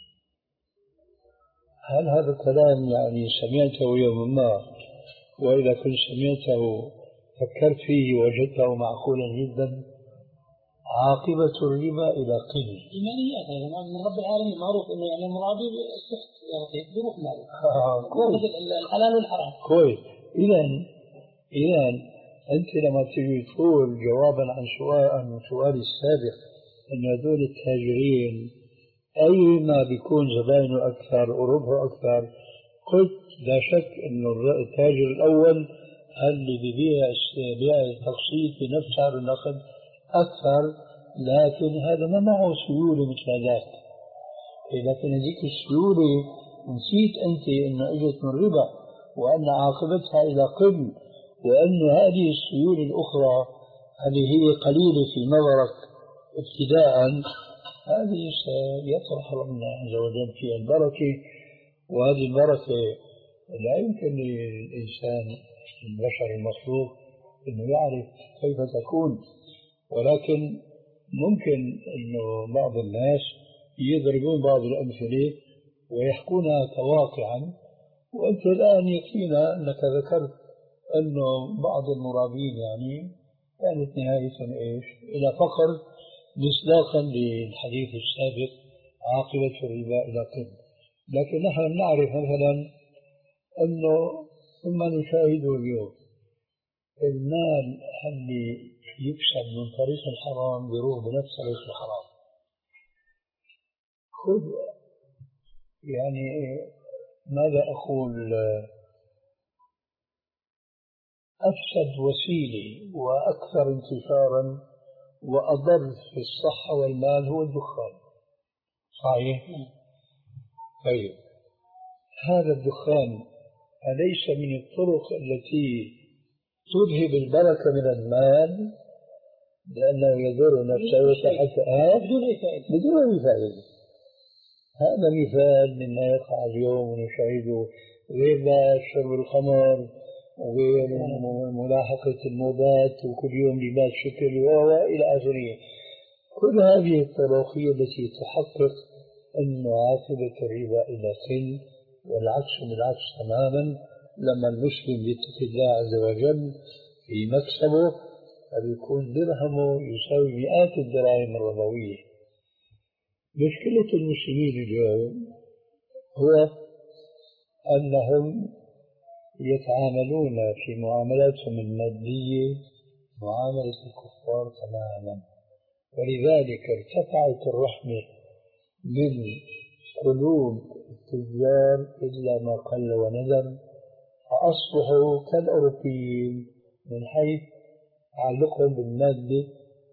هل هذا الكلام يعني سمعته يوما ما، وإذا كنت سمعته فكرت فيه وجدته معقولا جدا؟ عاقبة الربا إلى قل. إيمانيات من رب العالمين معروف إنه يعني المرابي السحت يعني بيروح ماله. آه كويس. الحلال والحرام. كويس. إذا إذا أنت لما تجي تقول جوابا عن سؤال عن سؤالي السابق إن هذول التاجرين أيما بيكون زباينه أكثر وربحه أكثر، قلت لا شك إنه التاجر الأول اللي بيبيع بيع التقسيط بنفس سعر النقد أكثر، لكن هذا ما معه سيولة مثل ذاك. لكن هذيك السيولة نسيت أنت إنه إجت من ربا وأن عاقبتها إلى قل، وأن هذه السيولة الأخرى اللي هي قليلة في نظرك ابتداء هذه سيطرح الله عز وجل فيها البركة. وهذه البركة لا يمكن للإنسان البشر المخلوق أنه يعرف كيف تكون، ولكن ممكن أنه بعض الناس يضربون بعض الأمثلة ويحكونها كواقعا. وأنت الآن يكفينا أنك ذكرت أنه بعض المرابين يعني كانت نهاية إيش إلى فقر مصداقا للحديث السابق عاقبة الربا إلى قل. لكن نحن نعرف مثلا أنه ثم نشاهده اليوم المال اللي يكسب من طريق الحرام بيروح بنفس طريق الحرام. خذ يعني ماذا أقول، أفسد وسيلة وأكثر انتشارا وأضر في الصحة والمال هو الدخان، صحيح؟ طيب هذا الدخان أليس من الطرق التي تذهب البركة من المال لأنه يضر نفسه وصحته بدون أي فائدة؟ بدون أي فائدة. هذا مثال مما يقع اليوم ونشاهده، غير شرب الخمر وغير ملاحقة الموضات وكل يوم لباس شكل وإلى آخره. كل هذه الطرق هي التي تحقق أن عاقبة الربا إلى خل، والعكس بالعكس تماما. لما المسلم يتقي الله عز وجل في مكسبه فبيكون درهمه يساوي مئات الدراهم الربوية. مشكلة المسلمين اليوم هو أنهم يتعاملون في معاملاتهم المادية معاملة الكفار تماما، ولذلك ارتفعت الرحمة من قلوب التجار إلا ما قل وندم، فأصبحوا كالأوروبيين من حيث تعلقهم بالمادة،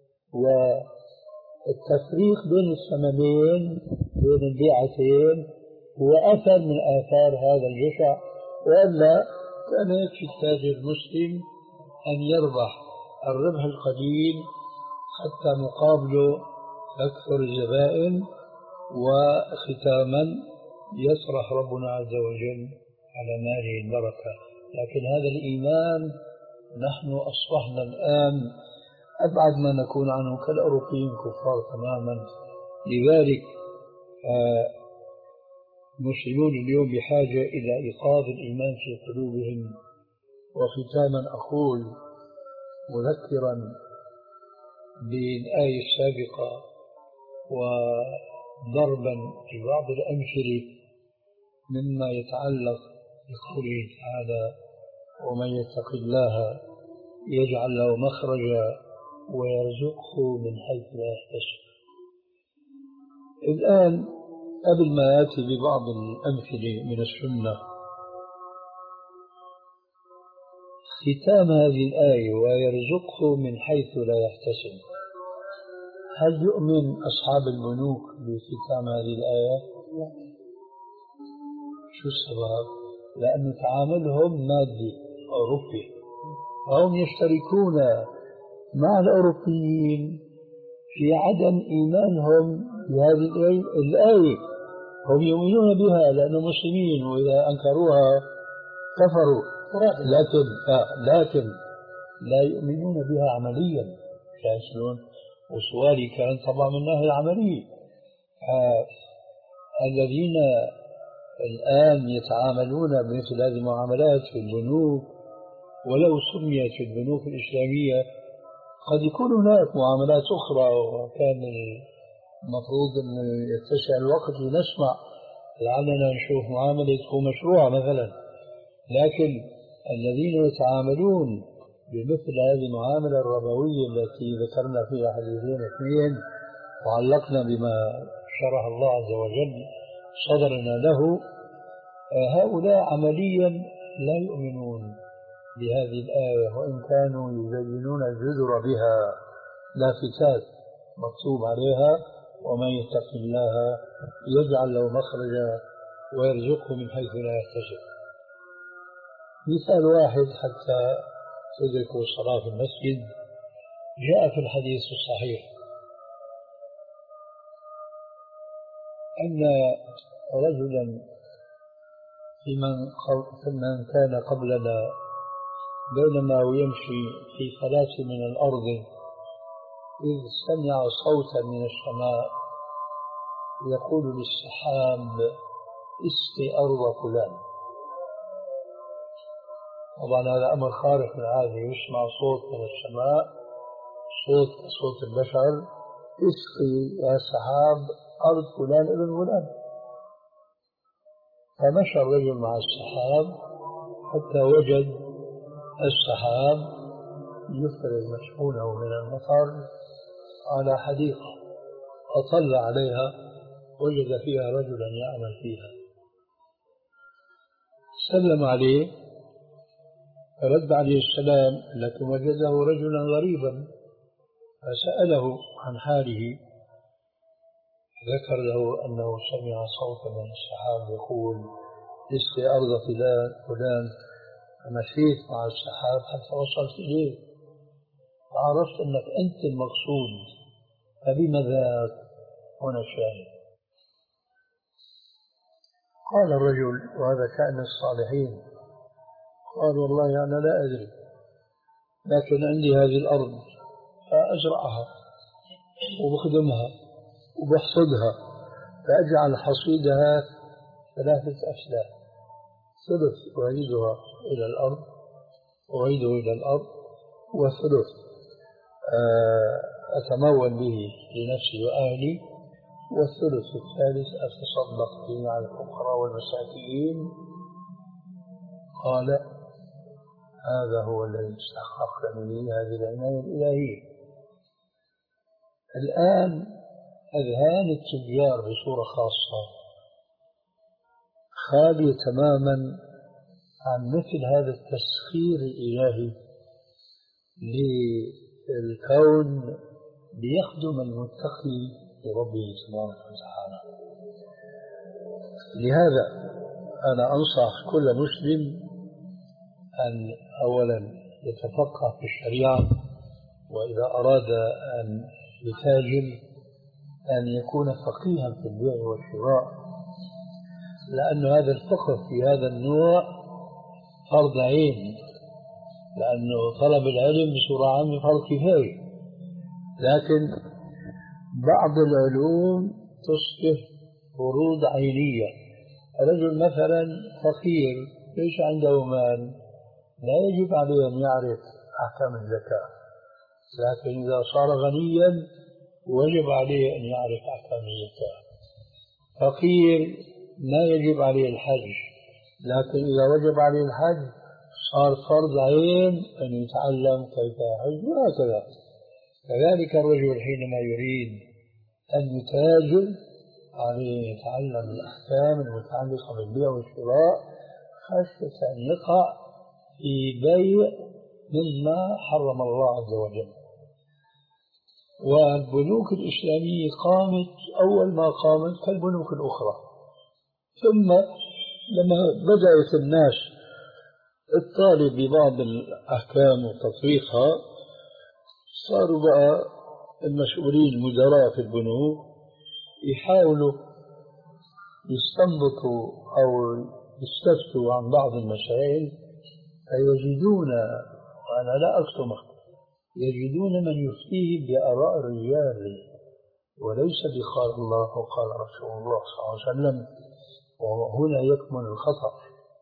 والتفريق بين الثمنين بين البيعتين هو أثر من آثار هذا الجشع. وإلا كان يكفي التاجر المسلم أن يربح الربح القليل حتى مقابله تكثر الزبائن، وختاما يسرح ربنا عز وجل على ماله البركة. لكن هذا الإيمان نحن أصبحنا الآن أبعد ما نكون عنه كالأوروبيين كفار تماما. لذلك المسلمون اليوم بحاجة إلى إيقاظ الإيمان في قلوبهم. وختاما أقول مذكرا بالآية السابقة وضربا في بعض الأمثلة مما يتعلق بقوله تعالى ومن يتق الله يجعل له مخرجا ويرزقه من حيث لا يحتسب. الآن قبل ما يأتي ببعض الأمثلة من السنة، ختام هذه الآية ويرزقه من حيث لا يحتسب، هل يؤمن أصحاب البنوك بختام هذه الآية؟ شو السبب؟ لأن تعاملهم مادي أوروبي، فهم يشتركون مع الأوروبيين في عدم إيمانهم بهذه الآية. هم يؤمنون بها لأنهم مسلمين وإذا أنكروها كفروا، لكن لكن لا يؤمنون بها عمليا. شلون؟ وسؤالي كان طبعا من الناحية العملية. الذين الآن يتعاملون بمثل هذه المعاملات في البنوك، ولو سميت في البنوك الإسلامية، قد يكون هناك معاملات أخرى، وكان المفروض أن يتسع الوقت لنسمع لعلنا نشوف معاملة تكون مشروعة مثلا. لكن الذين يتعاملون بمثل هذه المعاملة الربوية التي ذكرنا فيها حديثين اثنين وعلقنا بما شرح الله عز وجل صدرنا له، هؤلاء عمليا لا يؤمنون بهذه الآية، وإن كانوا يزينون الجدر بها لافتات مكتوب عليها ومن يتق الله يجعل له مخرجا ويرزقه من حيث لا يحتسب. مثال واحد حتى تدركوا الصلاة في المسجد، جاء في الحديث الصحيح أن رجلا في من كان قبلنا بينما يمشي في فلاة من الأرض إذ سمع صوتا من السماء يقول للسحاب اسقي أرض فلان. طبعا هذا أمر خارق من العادة، يسمع صوت من السماء، صوت كصوت البشر، اسقي يا سحاب أرض فلان ابن فلان. فمشى الرجل مع السحاب حتى وجد السحاب يفرز مشحونه من المطر على حديقة، أطل عليها وجد فيها رجلا يعمل فيها، سلم عليه فرد عليه السلام، لكن وجده رجلا غريبا فسأله عن حاله، ذكر له أنه سمع صوتا من السحاب يقول اسقي أرض فلان فلان، فمشيت مع السحاب حتى وصلت إليه وعرفت أنك أنت المقصود، فبما ذاك هنا الشاهد. قال الرجل وهذا شأن الصالحين، قال والله أنا لا أدري، لكن عندي هذه الأرض فأزرعها وبخدمها وبحصدها، فأجعل حصيدها ثلاثة أسلاف، ثلث أعيدها إلى الأرض أعيده إلى الأرض وثلث أتمول به لنفسي وأهلي، والثلث الثالث أتصدق به على الفقراء والمساكين. قال هذا هو الذي استحقق مني هذه العناية الإلهية. الآن أذهان التجار بصورة خاصة خالية تماما عن مثل هذا التسخير الإلهي للكون ليخدم المتقي لربه سبحانه وتعالى. لهذا أنا أنصح كل مسلم أن أولا يتفقه في الشريعة، وإذا أراد أن يتاجر أن يكون فقيها في البيع والشراء، لأن هذا الفقه في هذا النوع فرض عين، لأنه طلب العلم بصورة عامة فرض كفاية، لكن بعض العلوم تصبح فروض عينية. رجل مثلا فقير ليس عنده مال لا يجب عليه أن يعرف أحكام الزكاة، لكن إذا صار غنيا وجب عليه أن يعرف أحكام الزكاة. فقير لا يجب عليه الحج، لكن إذا وجب عليه الحج صار فرض عين أن يتعلم كيف يحج، وهكذا. كذلك الرجل حينما يريد أن يتاجر عليه أن يتعلم الأحكام المتعلقة بالبيع والشراء خشية أن يقع في بيع مما حرم الله عز وجل. والبنوك الإسلامية قامت أول ما قامت كالبنوك الأخرى، ثم لما بدأت الناس الطالب ببعض الأحكام وتطبيقها صاروا بقى المسؤولين المدراء في البنوك يحاولوا يستنبطوا أو يستفتوا عن بعض المسائل، فيجدون، وأنا لا أكتمه، يجدون من يفتيه بآراء الرجال وليس بقال الله وقال رسول الله صلى الله عليه وسلم، وهنا يكمن الخطأ.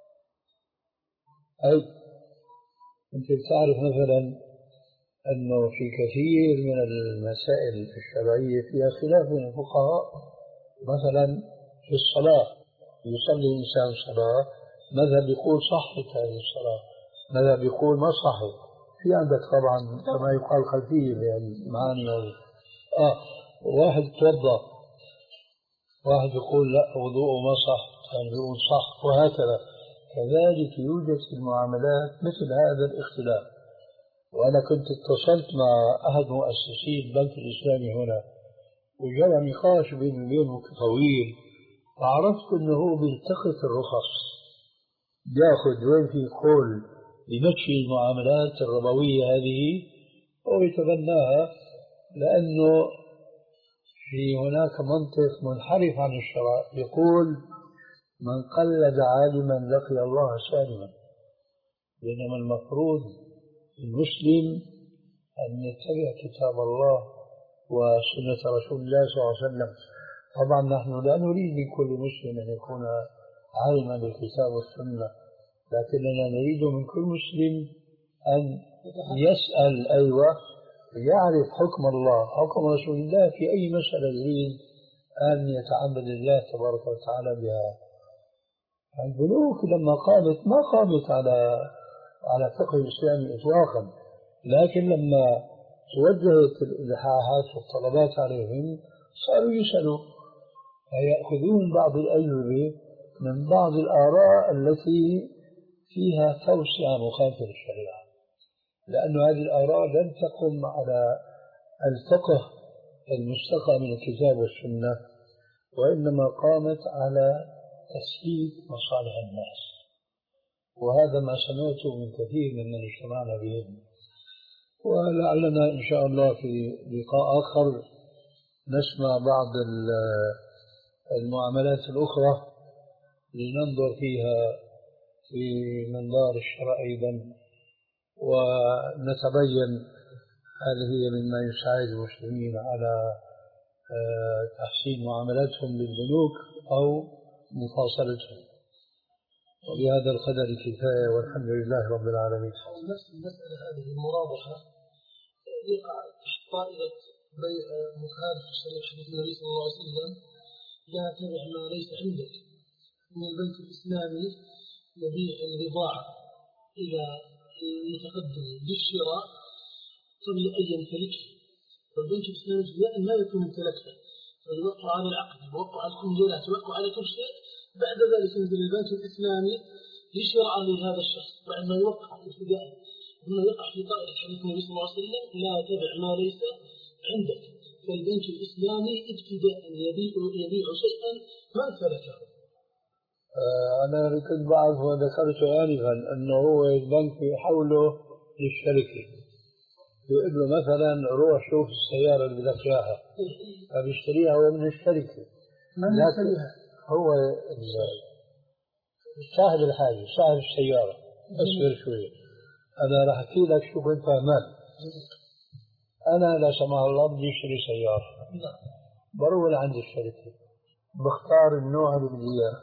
أي أنت تعرف مثلا أنه في كثير من المسائل الشرعية فيها خلاف بين الفقهاء، مثلا في الصلاة يصلي الإنسان صلاة، مذهب يقول صحت هذه الصلاة، مذهب يقول ما صحت. في عندك طبعا كما يقال خلفية للمعاني هذه. آه واحد توضأ، واحد يقول لا وضوءه ما صح، ثاني يقول صح، وهكذا. كذلك يوجد في المعاملات مثل هذا الاختلاف. وأنا كنت اتصلت مع أحد مؤسسي البنك الإسلامي هنا، وجرى نقاش بيني وبينه طويل، وعرفت أنه هو بيلتقط الرخص، بياخذ وين في قول بمشي المعاملات الربوية هذه ويتبناها، لأنه في هناك منطق منحرف عن الشرع يقول من قلد عالما لقي الله سالما، بينما المفروض المسلم أن يتبع كتاب الله وسنة رسول الله صلى الله عليه وسلم. طبعا نحن لا نريد من كل مسلم أن يكون عالما بالكتاب والسنة، لكننا نريد من كل مسلم أن يسأل أيوة يعرف حكم الله حكم رسول الله في أي مسألة يريد أن يتعبد الله تبارك وتعالى بها. البنوك لما قامت ما قامت على على الفقه الإسلامي إطلاقا، لكن لما توجهت الإلحاحات والطلبات عليهم صاروا يسألوا فيأخذون بعض الأجوبة من بعض الآراء التي فيها توسعة مخالفة للشريعة، لأن هذه الآراء لم تقم على الفقه المستقى من الكتاب والسنة، وإنما قامت على تسليك مصالح الناس، وهذا ما سمعته من كثير ممن اجتمعنا بهم. ولعلنا إن شاء الله في لقاء آخر نسمع بعض المعاملات الأخرى لننظر فيها في منظار الشرع أيضا، ونتبين هل هي مما يساعد المسلمين على تحسين معاملاتهم للبنوك أو مفاصلتهم. وبهذا القدر كفاية، والحمد لله رب العالمين. نفس المسألة هذه المرابحة يقع تحت طائلة بيع مخالف الشريعة حديث النبي صلى الله عليه وسلم: لا تبع ما ليس عندك. من البنك الإسلامي يبيع البضاعة إلى المتقدم بالشراء قبل أن يمتلكها، فالبنك الإسلامي ما يكون امتلكها، فيوقع على العقد، يوقع على الكمبيوتر، يوقع على كل شيء. بعد ذلك ينزل البنك الإسلامي يشرع لهذا الشخص بعد ما يوقع ابتداء، ثم يقع في طائرة حديث النبي صلى الله عليه وسلم: لا تبع ما ليس عندك. فالبنك الإسلامي ابتداء يبيع يبيع شيئا ما امتلكه. أنا كنت بعرف وذكرت آنفا أنه هو البنك يحوله للشركة، يقول له مثلا روح شوف السيارة اللي بدك إياها، فبيشتريها هو من الشركة. من يشتريها؟ هو صاحب الحاجة، صاحب السيارة. أصبر شوية، أنا راح أحكي لك شو كنت فهمان. أنا لا سمح الله بدي أشتري سيارة، بروح لعند الشركة بختار النوع اللي بدي إياه،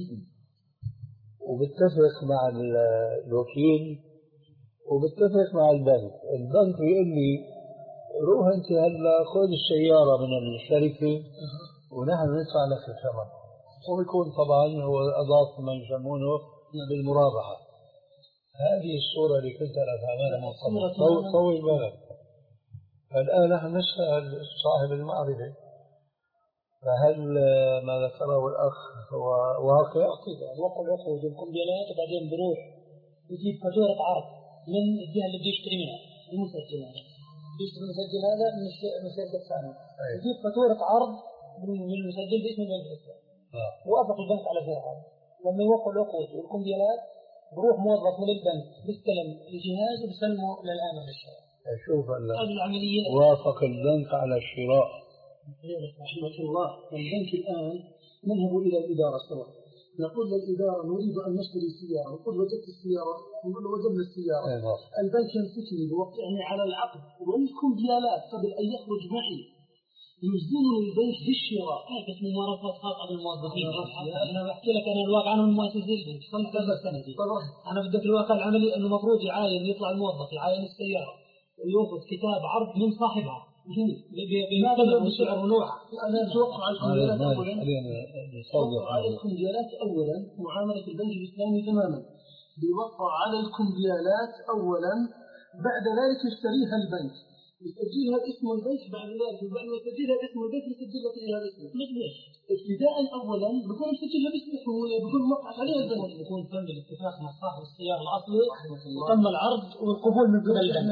وبتفق مع الوكيل وبتفق مع البنك. البنك يقول لي روح أنت هلا خذ السيارة من الشركة ونحن ندفع لك الثمن، ويكون طبعا هو أضاف ما يسمونه بالمرابحة. هذه الصورة اللي كنت أنا فهمانها طول طول بالك. الآن نحن نسأل صاحب المعرفة، فهل ما ذكره الأخ هو واقع؟ وقع العقود والكمبيالات، وبعدين بروح يجيب فاتورة عرض من الجهة اللي بده يشتري منها المسجل، هذا بيشتري المسجل هذا من شركة ثانية، يجيب فاتورة عرض من المسجل باسم البنك الإسلامي، وافق البنك على ذلك. لما يوقع العقود والكمبيالات بروح موظف من البنك بيستلم الجهاز وبيسلمه للآمر بالشراء. شوف هذه العملية وافق البنك على الشراء. رحمة الله. البنك الآن نذهب إلى الإدارة سوا، نقول للإدارة نريد أن نشتري سيارة، نقول وجدت السيارة، نقول وجدنا السيارة. البنك يمسكني بوقعني على العقد والكمبيالات قبل أن يخرج معي، يلزمني البنك بالشراء. هذا اسمه ممارسات خاطئة بالموظفين. أنا بحكي لك أنا الواقع عنهم مؤسسين البنك صار كذا سنة. أنا بدك الواقع العملي إنه مفروض يعاين، يطلع الموظف يعاين السيارة ويأخذ كتاب عرض من صاحبها بمبلغ وسعر ونوعها. أنا أتوقع على الكمبيالات أولا، أتوقع على الكمبيالات أولا معاملة البنك الإسلامي تماما، بيوقع على الكمبيالات أولا، بعد ذلك يشتريها البنك، يسجلها اسم البنك، بعد ذلك بعد ما يسجلها اسم البنك يسجلها فيها اسمه. ليش؟ ابتداء أولا بكون مسجلها باسمه، بكون موقع عليها البنك، بكون تم الاتفاق مع صاحب السيارة الأصلي وتم العرض والقبول من قبل البنك.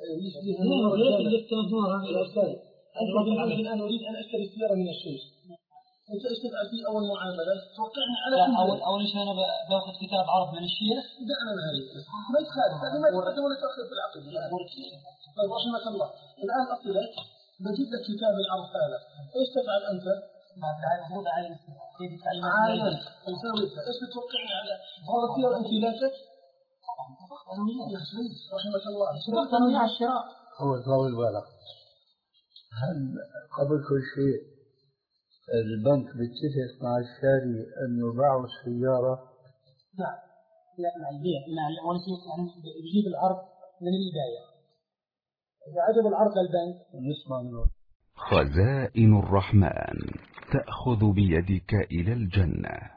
ليش اللي افترضوها هذه الأركان؟ الآن أريد أن أشتري سيارة من الشيخ، أنت إيش تفعل في أول معاملة؟ توقعني على أول أول شيء أنا بأخذ كتاب عرض من الشيخ، دعنا من هذه ما يتخالف، هذه ما يتقدم ولا تأخذ في العقد. طيب رحمك الله، الآن أصلك بجيب لك كتاب العرض هذا، إيش تفعل أنت؟ المفروض عاين عاين نسويها، إيش بتوقعني على هذا فيها امتلاكك؟ رحمك الله، توقعني على الشراء. هو طول بالك، هل قبل كل شيء البنك بيتفق مع الشاري أنه باعوا السيارة؟ لا لا مع البيع، مع أول شيء يعني بيجيب العرض من البداية، إذا عجب العرض للبنك نسمع منه. خزائن الرحمن تأخذ بيدك إلى الجنة.